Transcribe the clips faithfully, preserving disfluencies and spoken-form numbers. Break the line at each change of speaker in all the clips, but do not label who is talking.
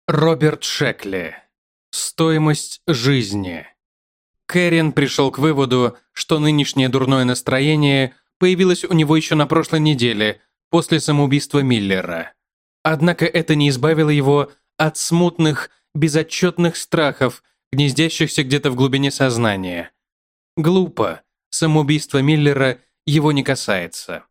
Роберт Шекли. Стоимость жизни. Кэрин пришел к выводу, что нынешнее дурное настроение появилось у него еще на прошлой неделе, после самоубийства Миллера. Однако это не избавило его от смутных, безотчетных страхов, гнездящихся где-то в глубине сознания. Глупо, самоубийство Миллера его не касается.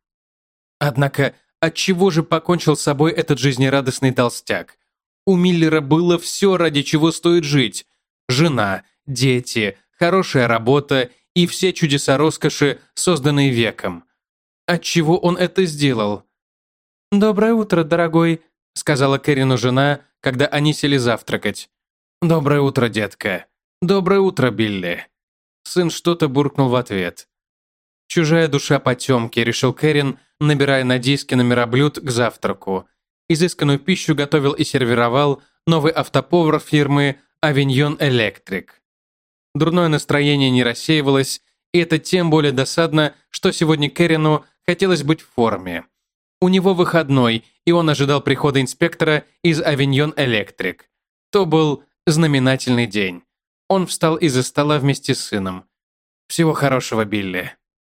Однако, отчего же покончил с собой этот жизнерадостный толстяк? У Миллера было все, ради чего стоит жить. Жена, дети, хорошая работа и все чудеса роскоши, созданные веком. Отчего он это сделал? «Доброе утро, дорогой», — сказала Кэрину жена, когда они сели завтракать. «Доброе утро, детка. Доброе утро, Билли». Сын что-то буркнул в ответ. «Чужая душа потемки», — решил Кэрин, набирая на диске номера блюд к завтраку. Изысканную пищу готовил и сервировал новый автоповар фирмы Avignon Electric. Дурное настроение не рассеивалось, и это тем более досадно, что сегодня Кэрину хотелось быть в форме. У него выходной, и он ожидал прихода инспектора из Avignon Electric. То был знаменательный день. Он встал из-за стола вместе с сыном. «Всего хорошего, Билли».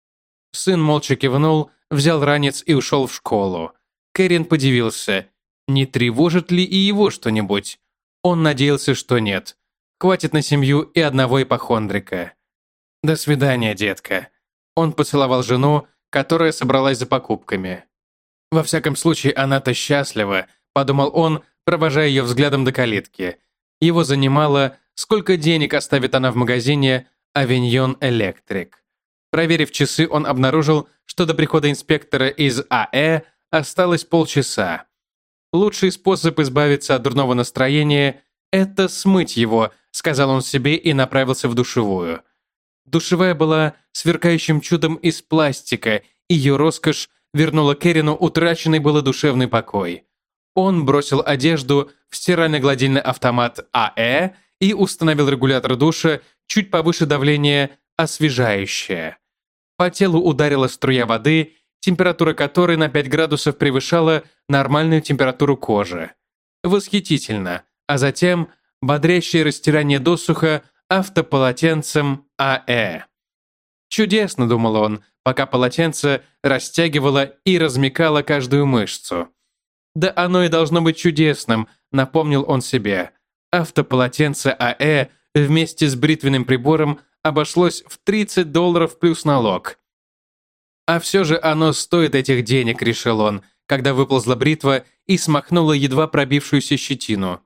Сын молча кивнул, взял ранец и ушел в школу. Кэрин подивился, не тревожит ли и его что-нибудь. Он надеялся, что нет. Хватит на семью и одного ипохондрика. «До свидания, детка». Он поцеловал жену, которая собралась за покупками. «Во всяком случае, она-то счастлива», — подумал он, провожая ее взглядом до калитки. Его занимало, сколько денег оставит она в магазине Avignon Electric. Проверив часы, он обнаружил, что до прихода инспектора из АЭ осталось полчаса. Лучший способ избавиться от дурного настроения – это смыть его, сказал он себе и направился в душевую. Душевая была сверкающим чудом из пластика, и ее роскошь вернула Кэрину утраченный было душевный покой. Он бросил одежду в стирально-гладильный автомат АЭ и установил регулятор душа чуть повыше давления «освежающее». По телу ударила струя воды, температура которой на пять градусов превышала нормальную температуру кожи. Восхитительно. А затем бодрящее растирание досуха автополотенцем АЭ. Чудесно, думал он, пока полотенце растягивало и размякало каждую мышцу. Да оно и должно быть чудесным, напомнил он себе. Автополотенце АЭ вместе с бритвенным прибором обошлось в тридцать долларов плюс налог. А все же оно стоит этих денег, решил он, когда выползла бритва и смахнула едва пробившуюся щетину.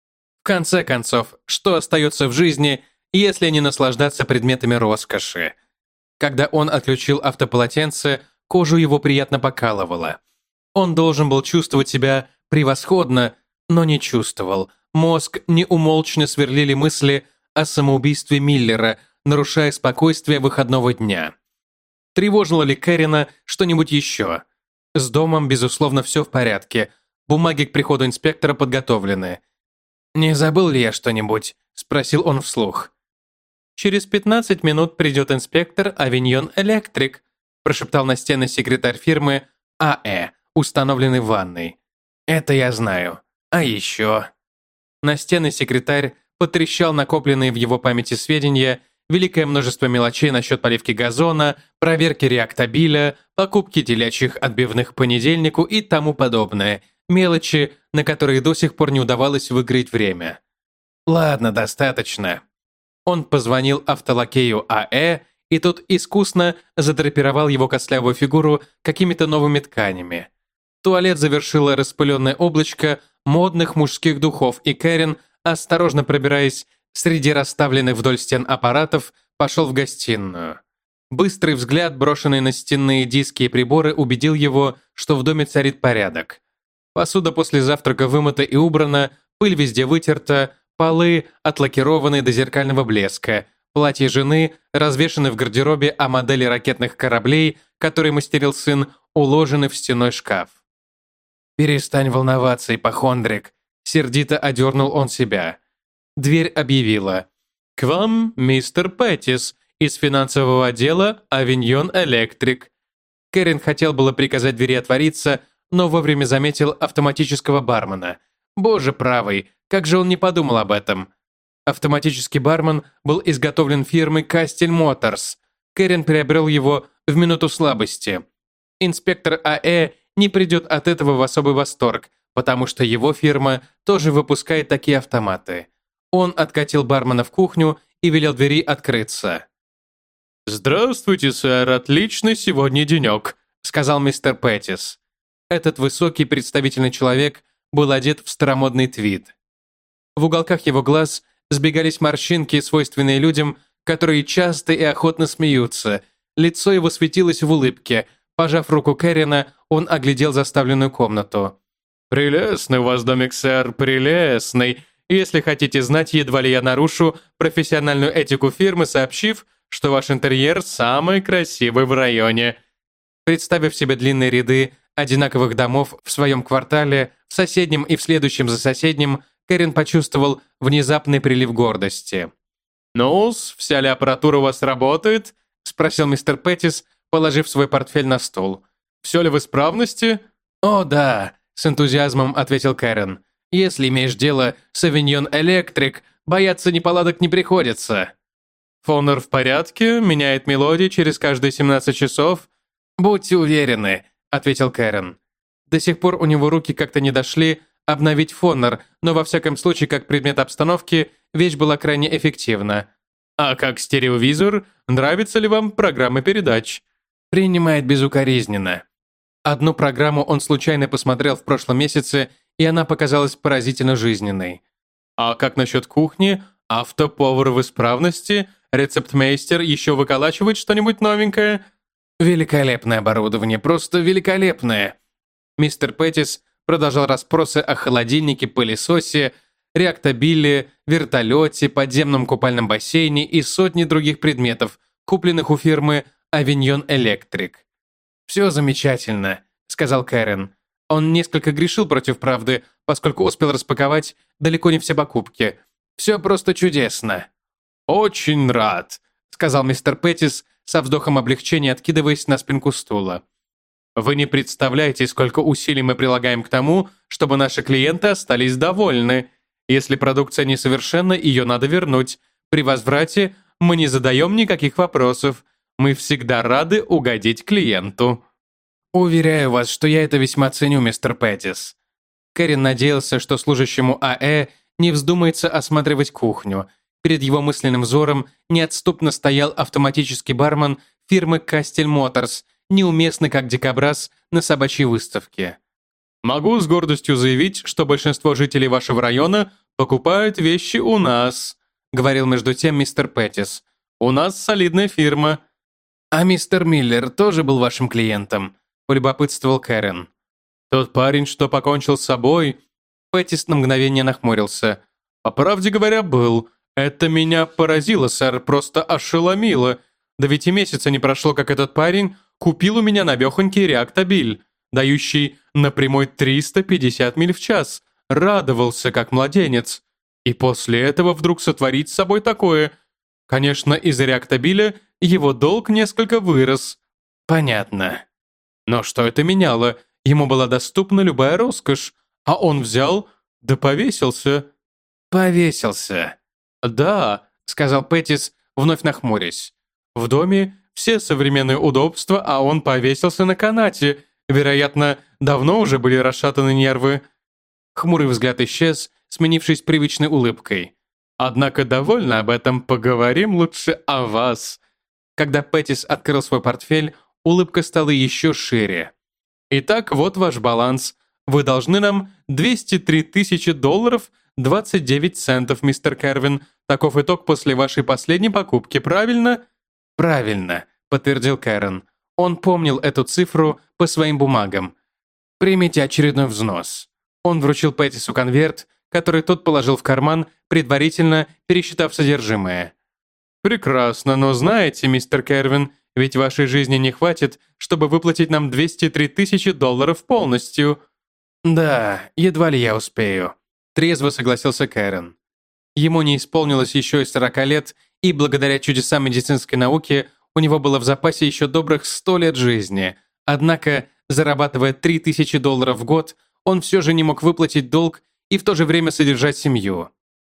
В конце концов, что остается в жизни, если не наслаждаться предметами роскоши? Когда он отключил автополотенце, кожу его приятно покалывало. Он должен был чувствовать себя превосходно, но не чувствовал. Мозг неумолчно сверлили мысли о самоубийстве Миллера, нарушая спокойствие выходного дня. Тревожило ли Кэрина что-нибудь еще? С домом, безусловно, все в порядке. Бумаги к приходу инспектора подготовлены. «Не забыл ли я что-нибудь?» – спросил он вслух. «Через пятнадцать минут придет инспектор Avignon Electric», – прошептал на стены секретарь фирмы АЭ, установленный в ванной. «Это я знаю. А еще...» На стены секретарь потрещал накопленные в его памяти сведения, великое множество мелочей насчет поливки газона, проверки реактабиля, покупки телячьих отбивных к понедельнику и тому подобное. Мелочи, на которые до сих пор не удавалось выиграть время. «Ладно, достаточно». Он позвонил автолакею АЭ, и тот искусно задрапировал его костлявую фигуру какими-то новыми тканями. Туалет завершило распыленное облачко модных мужских духов, и Кэрин, осторожно пробираясь среди расставленных вдоль стен аппаратов, пошел в гостиную. Быстрый взгляд, брошенный на стенные диски и приборы, убедил его, что в доме царит порядок. Посуда после завтрака вымыта и убрана, пыль везде вытерта, полы отлакированы до зеркального блеска, платья жены развешаны в гардеробе, а модели ракетных кораблей, которые мастерил сын, уложены в стенной шкаф. «Перестань волноваться, ипохондрик», — сердито одернул он себя. Дверь объявила: «К вам, мистер Пэттис, из финансового отдела Avignon Electric». Кэрин хотел было приказать двери отвориться, но вовремя заметил автоматического бармена. Боже правый, как же он не подумал об этом? Автоматический бармен был изготовлен фирмой Castile Motors. Кэрин приобрел его в минуту слабости. Инспектор АЭ не придет от этого в особый восторг, потому что его фирма тоже выпускает такие автоматы. Он откатил бармена в кухню и велел двери открыться. «Здравствуйте, сэр, отличный сегодня денек», — сказал мистер Петтис. Этот высокий представительный человек был одет в старомодный твид. В уголках его глаз сбегались морщинки, свойственные людям, которые часто и охотно смеются. Лицо его светилось в улыбке. Пожав руку Кэрина, он оглядел заставленную комнату. «Прелестный у вас домик, сэр, прелестный. Если хотите знать, едва ли я нарушу профессиональную этику фирмы, сообщив, что ваш интерьер самый красивый в районе». Представив себе длинные ряды одинаковых домов в своем квартале, в соседнем и в следующем за соседним, Кэрин почувствовал внезапный прилив гордости. «Ну-с, вся ли аппаратура у вас работает?» — спросил мистер Петтис, положив свой портфель на стол. «Все ли в исправности?» «О, да», — с энтузиазмом ответил Кэрин. «Если имеешь дело с Avignon Electric, бояться неполадок не приходится». «Фонер в порядке? Меняет мелодии через каждые семнадцать часов?» «Будьте уверены», — ответил Кэрин. До сих пор у него руки как-то не дошли обновить фонер, но во всяком случае, как предмет обстановки, вещь была крайне эффективна. «А как стереовизор? Нравится ли вам программа передач?» «Принимает безукоризненно». Одну программу он случайно посмотрел в прошлом месяце, и она показалась поразительно жизненной. «А как насчет кухни? Автоповар в исправности? Рецептмейстер еще выколачивает что-нибудь новенькое?» «Великолепное оборудование, просто великолепное». Мистер Петтис продолжал расспросы о холодильнике, пылесосе, реактобиле, вертолете, подземном купальном бассейне и сотне других предметов, купленных у фирмы Avignon Electric. «Все замечательно», — сказал Кэрин. Он несколько грешил против правды, поскольку успел распаковать далеко не все покупки. «Все просто чудесно». «Очень рад», — сказал мистер Петтис, со вздохом облегчения откидываясь на спинку стула. «Вы не представляете, сколько усилий мы прилагаем к тому, чтобы наши клиенты остались довольны. Если продукция несовершенна, ее надо вернуть. При возврате мы не задаем никаких вопросов. Мы всегда рады угодить клиенту». «Уверяю вас, что я это весьма ценю, мистер Петтис». Кэрин надеялся, что служащему АЭ не вздумается осматривать кухню. Перед его мысленным взором неотступно стоял автоматический бармен фирмы Castile Motors, неуместный как дикобраз на собачьей выставке. «Могу с гордостью заявить, что большинство жителей вашего района покупают вещи у нас», говорил между тем мистер Петтис. «У нас солидная фирма». «А мистер Миллер тоже был вашим клиентом?» полюбопытствовал Кэрин. «Тот парень, что покончил с собой...» Петтис на мгновение нахмурился. «По правде говоря, был. Это меня поразило, сэр, просто ошеломило. До ведь и месяца не прошло, как этот парень купил у меня навехонький реактобиль, дающий на прямой триста пятьдесят миль в час. Радовался, как младенец. И после этого вдруг сотворить с собой такое. Конечно, из-за реактобиля его долг несколько вырос». «Понятно. Но что это меняло? Ему была доступна любая роскошь, а он взял, да повесился». «Повесился». «Да», — сказал Петтис, вновь нахмурясь. «В доме все современные удобства, а он повесился на канате. Вероятно, давно уже были расшатаны нервы». Хмурый взгляд исчез, сменившись привычной улыбкой. «Однако довольно об этом, поговорим лучше о вас». Когда Петтис открыл свой портфель, улыбка стала еще шире. «Итак, вот ваш баланс. Вы должны нам двести три тысячи долларов двадцать девять центов, мистер Кервин. Таков итог после вашей последней покупки, правильно?» «Правильно», — подтвердил Кэрин. Он помнил эту цифру по своим бумагам. «Примите очередной взнос». Он вручил Петтису конверт, который тот положил в карман, предварительно пересчитав содержимое. «Прекрасно, но знаете, мистер Кервин, ведь вашей жизни не хватит, чтобы выплатить нам двести три тысячи долларов полностью». «Да, едва ли я успею», — трезво согласился Кэрин. Ему не исполнилось еще и сорока лет, и благодаря чудесам медицинской науки у него было в запасе еще добрых сто лет жизни. Однако, зарабатывая три тысячи долларов в год, он все же не мог выплатить долг и в то же время содержать семью.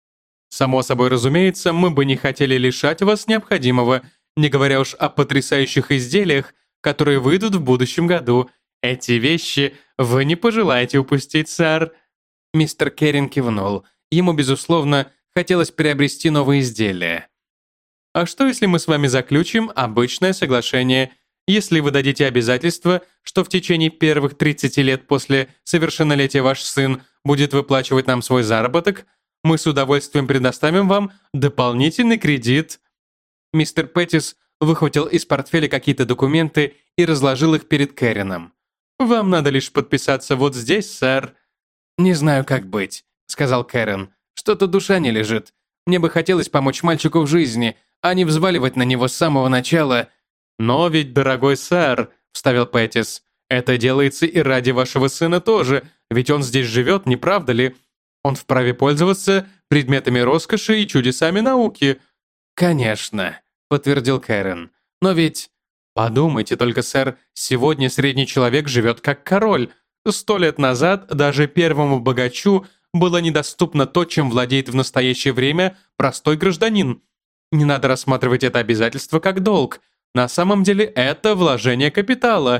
Само собой разумеется, мы бы не хотели лишать вас необходимого, не говоря уж о потрясающих изделиях, которые выйдут в будущем году. Эти вещи вы не пожелаете упустить, сэр». Мистер Керрин кивнул. Ему, безусловно, хотелось приобрести новые изделия. «А что, если мы с вами заключим обычное соглашение? Если вы дадите обязательство, что в течение первых тридцати лет после совершеннолетия ваш сын будет выплачивать нам свой заработок, мы с удовольствием предоставим вам дополнительный кредит». Мистер Петтис выхватил из портфеля какие-то документы и разложил их перед Кэрином. «Вам надо лишь подписаться вот здесь, сэр». «Не знаю, как быть», — сказал Кэрин. «Что-то душа не лежит. Мне бы хотелось помочь мальчику в жизни, а не взваливать на него с самого начала». «Но ведь, дорогой сэр», — вставил Петтис, «это делается и ради вашего сына тоже, ведь он здесь живет, не правда ли? Он вправе пользоваться предметами роскоши и чудесами науки». «Конечно», — подтвердил Кэрин. «Но ведь...» «Подумайте только, сэр, сегодня средний человек живет как король. Сто лет назад даже первому богачу было недоступно то, чем владеет в настоящее время простой гражданин. Не надо рассматривать это обязательство как долг. На самом деле это вложение капитала».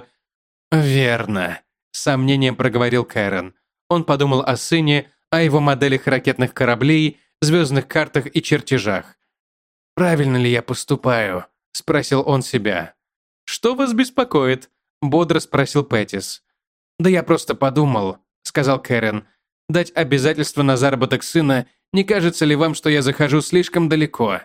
«Верно», — с сомнением проговорил Кэрин. Он подумал о сыне, о его моделях ракетных кораблей, звездных картах и чертежах. «Правильно ли я поступаю?» — спросил он себя. «Что вас беспокоит?» — бодро спросил Петтис. «Да я просто подумал», — сказал Кэрин. «Дать обязательство на заработок сына, не кажется ли вам, что я захожу слишком далеко?»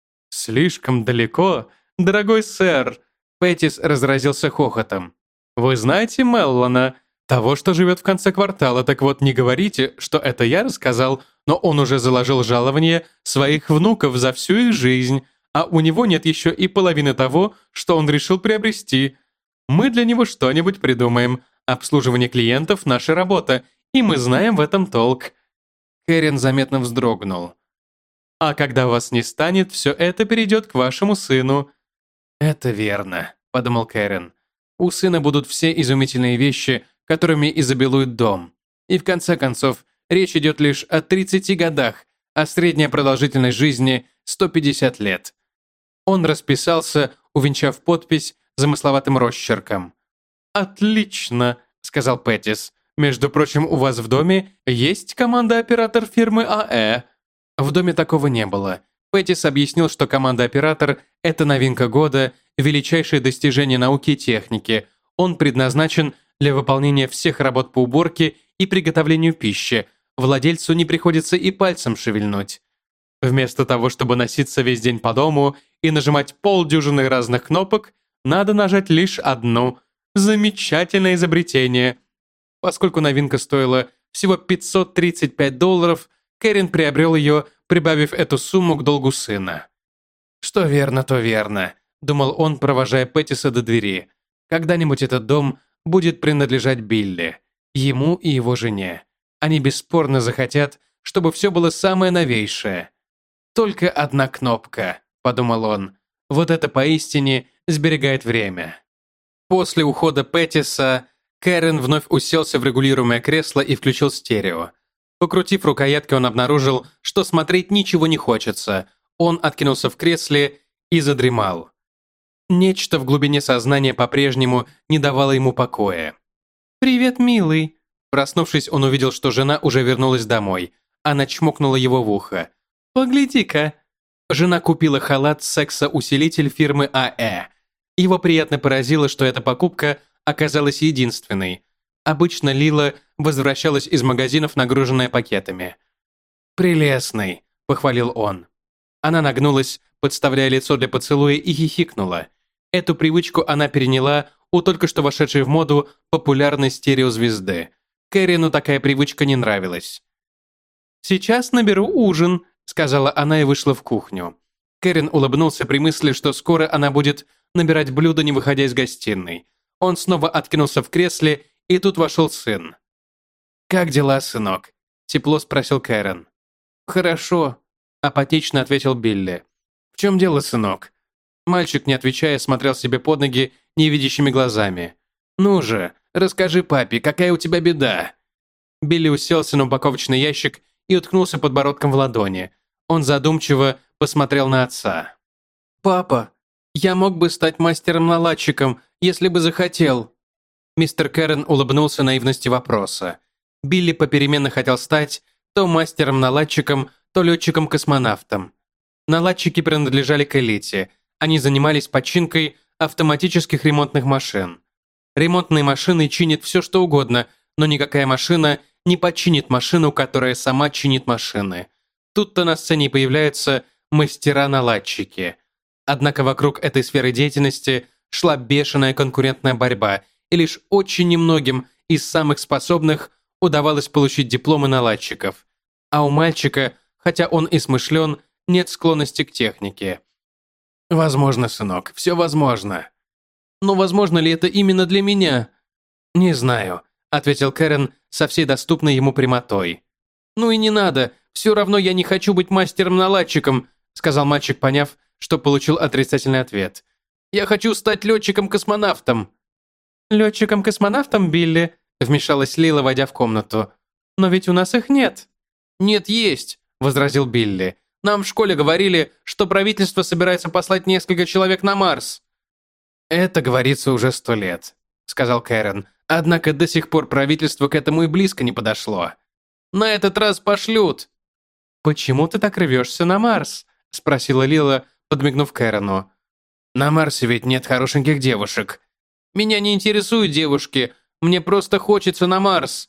«Слишком далеко? Дорогой сэр!» Петтис разразился хохотом. «Вы знаете Меллона, того, что живет в конце квартала, так вот не говорите, что это я рассказал, но он уже заложил жалование своих внуков за всю их жизнь, а у него нет еще и половины того, что он решил приобрести. Мы для него что-нибудь придумаем. Обслуживание клиентов – наша работа, и мы знаем в этом толк». Кэрин заметно вздрогнул. «А когда вас не станет, все это перейдет к вашему сыну». «Это верно», – подумал Кэрин. «У сына будут все изумительные вещи, которыми изобилует дом. И в конце концов, речь идет лишь о тридцати годах, а средняя продолжительность жизни – сто пятьдесят лет». Он расписался, увенчав подпись замысловатым росчерком. «Отлично», — сказал Петтис. «Между прочим, у вас в доме есть команда-оператор фирмы АЭ?» В доме такого не было. Петтис объяснил, что команда-оператор — это новинка года, величайшее достижение науки и техники. Он предназначен для выполнения всех работ по уборке и приготовлению пищи. Владельцу не приходится и пальцем шевельнуть. Вместо того, чтобы носиться весь день по дому и нажимать полдюжины разных кнопок, надо нажать лишь одну. Замечательное изобретение. Поскольку новинка стоила всего пятьсот тридцать пять долларов, Кэрин приобрел ее, прибавив эту сумму к долгу сына. «Что верно, то верно», — думал он, провожая Петтиса до двери. «Когда-нибудь этот дом будет принадлежать Билли, ему и его жене. Они бесспорно захотят, чтобы все было самое новейшее. Только одна кнопка», — подумал он. «Вот это поистине сберегает время». После ухода Петтиса Кэрин вновь уселся в регулируемое кресло и включил стерео. Покрутив рукоятки, он обнаружил, что смотреть ничего не хочется. Он откинулся в кресле и задремал. Нечто в глубине сознания по-прежнему не давало ему покоя. «Привет, милый!» Проснувшись, он увидел, что жена уже вернулась домой. Она чмокнула его в ухо. «Погляди-ка!» Жена купила халат секса-усилитель фирмы АЭ. Его приятно поразило, что эта покупка оказалась единственной. Обычно Лила возвращалась из магазинов, нагруженная пакетами. «Прелестный», — похвалил он. Она нагнулась, подставляя лицо для поцелуя, и хихикнула. Эту привычку она переняла у только что вошедшей в моду популярной стереозвезды. Кэрину такая привычка не нравилась. «Сейчас наберу ужин», — сказала она и вышла в кухню. Кэрин улыбнулся при мысли, что скоро она будет набирать блюдо, не выходя из гостиной. Он снова откинулся в кресле, и тут вошел сын. «Как дела, сынок?» – тепло спросил Кэрин. «Хорошо», – апатично ответил Билли. «В чем дело, сынок?» Мальчик, не отвечая, смотрел себе под ноги невидящими глазами. «Ну же, расскажи папе, какая у тебя беда?» Билли уселся на упаковочный ящик и уткнулся подбородком в ладони. Он задумчиво посмотрел на отца. «Папа, я мог бы стать мастером-наладчиком, если бы захотел». Мистер Кэррон улыбнулся наивности вопроса. Билли попеременно хотел стать то мастером-наладчиком, то летчиком-космонавтом. Наладчики принадлежали к элите. Они занимались починкой автоматических ремонтных машин. Ремонтные машины чинят все, что угодно, но никакая машина не починит машину, которая сама чинит машины. Тут-то на сцене появляются мастера-наладчики. Однако вокруг этой сферы деятельности шла бешеная конкурентная борьба, и лишь очень немногим из самых способных удавалось получить дипломы наладчиков. А у мальчика, хотя он и смышлен, нет склонности к технике. «Возможно, сынок, все возможно». «Но возможно ли это именно для меня?» «Не знаю», — ответил Кэррон со всей доступной ему прямотой. «Ну и не надо, все равно я не хочу быть мастером-наладчиком», сказал мальчик, поняв, что получил отрицательный ответ. «Я хочу стать летчиком-космонавтом». «Летчиком-космонавтом, Билли?» вмешалась Лила, войдя в комнату. «Но ведь у нас их нет». «Нет, есть», — возразил Билли. «Нам в школе говорили, что правительство собирается послать несколько человек на Марс». «Это говорится уже сто лет», — сказал Кэррон. «Однако до сих пор правительство к этому и близко не подошло». «На этот раз пошлют». «Почему ты так рвешься на Марс?» — спросила Лила, подмигнув Кэрону. «На Марсе ведь нет хорошеньких девушек». «Меня не интересуют девушки, мне просто хочется на Марс».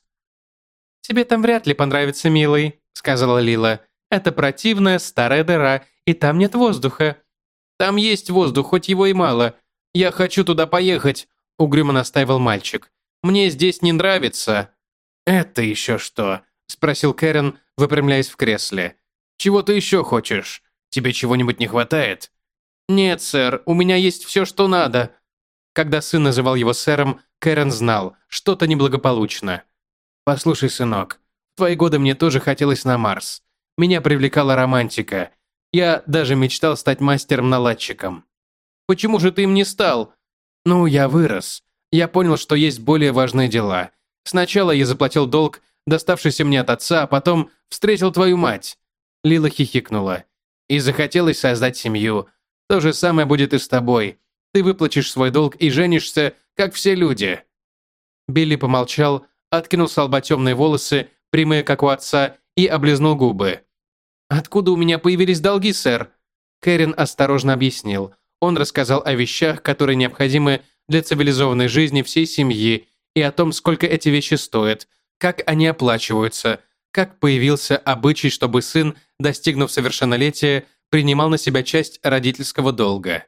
«Тебе там вряд ли понравится, милый», — сказала Лила. «Это противная старая дыра, и там нет воздуха». «Там есть воздух, хоть его и мало. Я хочу туда поехать», — угрюмо настаивал мальчик. «Мне здесь не нравится». «Это еще что?» — спросил Кэррон, выпрямляясь в кресле. «Чего ты еще хочешь? Тебе чего-нибудь не хватает?» «Нет, сэр, у меня есть все, что надо». Когда сын называл его сэром, Кэррон знал, что-то неблагополучно. «Послушай, сынок, в твои годы мне тоже хотелось на Марс. Меня привлекала романтика. Я даже мечтал стать мастером-наладчиком». «Почему же ты им не стал?» «Ну, я вырос. Я понял, что есть более важные дела. Сначала я заплатил долг, доставшийся мне от отца, а потом встретил твою мать». Лила хихикнула. «И захотелось создать семью. То же самое будет и с тобой. Ты выплатишь свой долг и женишься, как все люди». Билли помолчал, откинул с лба темные волосы, прямые, как у отца, и облизнул губы. «Откуда у меня появились долги, сэр?» Кэррон осторожно объяснил. Он рассказал о вещах, которые необходимы для цивилизованной жизни всей семьи, и о том, сколько эти вещи стоят, как они оплачиваются, как появился обычай, чтобы сын, достигнув совершеннолетия, принимал на себя часть родительского долга.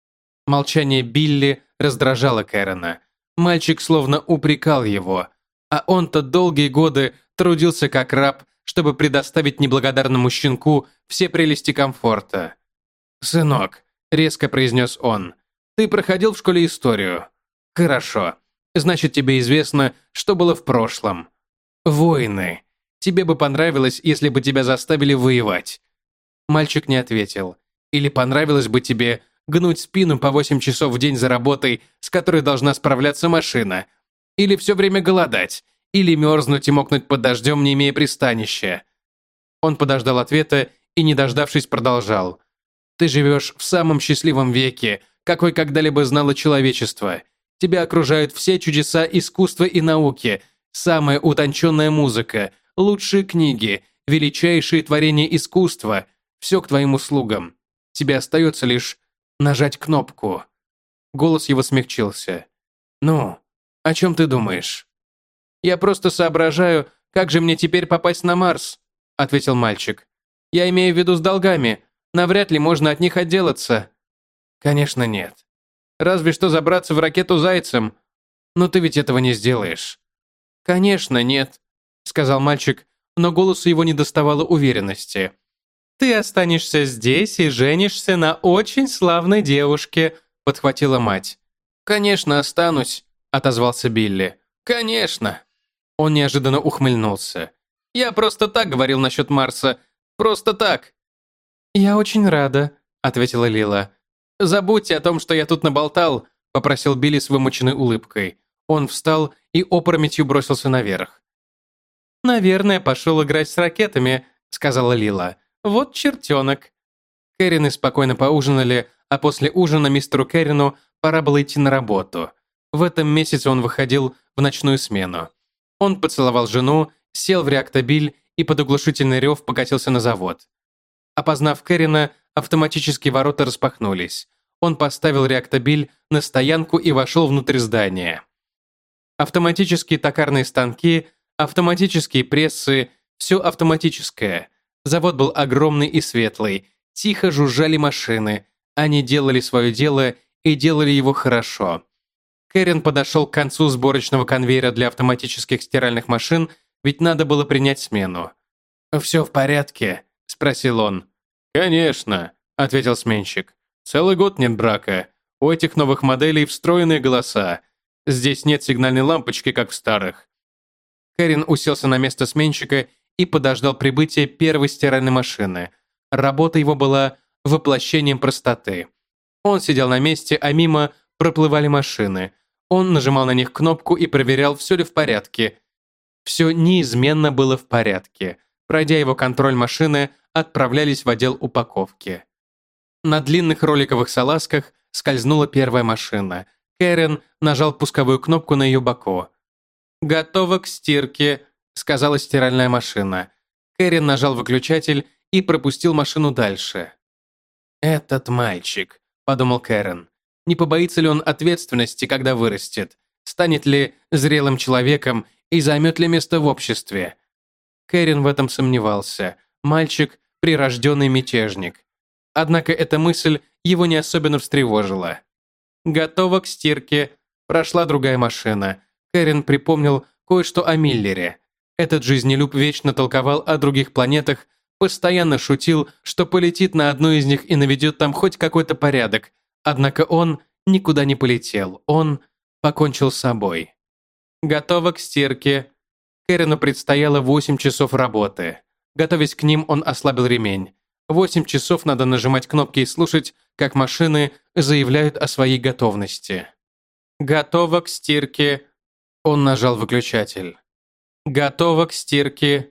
Молчание Билли раздражало Кэррона. Мальчик словно упрекал его, а он-то долгие годы трудился как раб, чтобы предоставить неблагодарному щенку все прелести комфорта. «Сынок», — резко произнес он, — «ты проходил в школе историю?» «Хорошо. Значит, тебе известно, что было в прошлом. Войны. Тебе бы понравилось, если бы тебя заставили воевать». Мальчик не ответил. «Или понравилось бы тебе гнуть спину по восемь часов в день за работой, с которой должна справляться машина? Или все время голодать? Или мерзнуть и мокнуть под дождем, не имея пристанища?» Он подождал ответа и, не дождавшись, продолжал. «Ты живешь в самом счастливом веке, какой когда-либо знало человечество. Тебя окружают все чудеса искусства и науки, самая утонченная музыка, лучшие книги, величайшие творения искусства. Все к твоим услугам. Тебе остается лишь нажать кнопку». Голос его смягчился. «Ну, о чем ты думаешь?» «Я просто соображаю, как же мне теперь попасть на Марс», — ответил мальчик. «Я имею в виду с долгами. Навряд ли можно от них отделаться». «Конечно нет. Разве что забраться в ракету зайцем. Но ты ведь этого не сделаешь». «Конечно нет», — сказал мальчик, но голосу его не доставало уверенности. «Ты останешься здесь и женишься на очень славной девушке», — подхватила мать. «Конечно, останусь», — отозвался Билли. «Конечно». Он неожиданно ухмыльнулся. «Я просто так говорил насчет Марса. Просто так». «Я очень рада», — ответила Лила. «Забудьте о том, что я тут наболтал», — попросил Билли с вымученной улыбкой. Он встал и опрометью бросился наверх. «Наверное, пошел играть с ракетами», — сказала Лила. «Вот чертенок». Кэрин и спокойно поужинали, а после ужина мистеру Кэрину пора было идти на работу. В этом месяце он выходил в ночную смену. Он поцеловал жену, сел в реактобиль и под оглушительный рев покатился на завод. Опознав Кэрина, автоматические ворота распахнулись. Он поставил реактобиль на стоянку и вошел внутрь здания. Автоматические токарные станки, автоматические прессы, все автоматическое. Завод был огромный и светлый. Тихо жужжали машины. Они делали свое дело и делали его хорошо. Кэрин подошел к концу сборочного конвейера для автоматических стиральных машин, ведь надо было принять смену. «Все в порядке?» – спросил он. «Конечно», – ответил сменщик. «Целый год нет брака. У этих новых моделей встроенные голоса. Здесь нет сигнальной лампочки, как в старых». Кэрин уселся на место сменщика и подождал прибытия первой стиральной машины. Работа его была воплощением простоты. Он сидел на месте, а мимо проплывали машины. Он нажимал на них кнопку и проверял, все ли в порядке. Все неизменно было в порядке. Пройдя его контроль, машины отправлялись в отдел упаковки. На длинных роликовых салазках скользнула первая машина. Кэрин нажал пусковую кнопку на ее боку. «Готово к стирке», — сказала стиральная машина. Кэрин нажал выключатель и пропустил машину дальше. «Этот мальчик», — подумал Кэрин. «Не побоится ли он ответственности, когда вырастет? Станет ли зрелым человеком и займет ли место в обществе?» Кэрин в этом сомневался. Мальчик – прирожденный мятежник. Однако эта мысль его не особенно встревожила. «Готово к стирке». Прошла другая машина. Кэрин припомнил кое-что о Миллере. Этот жизнелюб вечно толковал о других планетах, постоянно шутил, что полетит на одну из них и наведет там хоть какой-то порядок. Однако он никуда не полетел. Он покончил с собой. «Готово к стирке». Кэрину предстояло восемь часов работы. Готовясь к ним, он ослабил ремень. Восемь часов надо нажимать кнопки и слушать, как машины заявляют о своей готовности. «Готово к стирке». Он нажал выключатель. «Готово к стирке».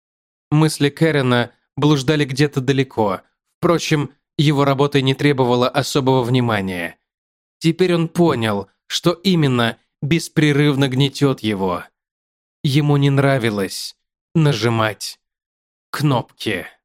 Мысли Кэрина блуждали где-то далеко. Впрочем, его работа не требовала особого внимания. Теперь он понял, что именно беспрерывно гнетет его. Ему не нравилось нажимать кнопки.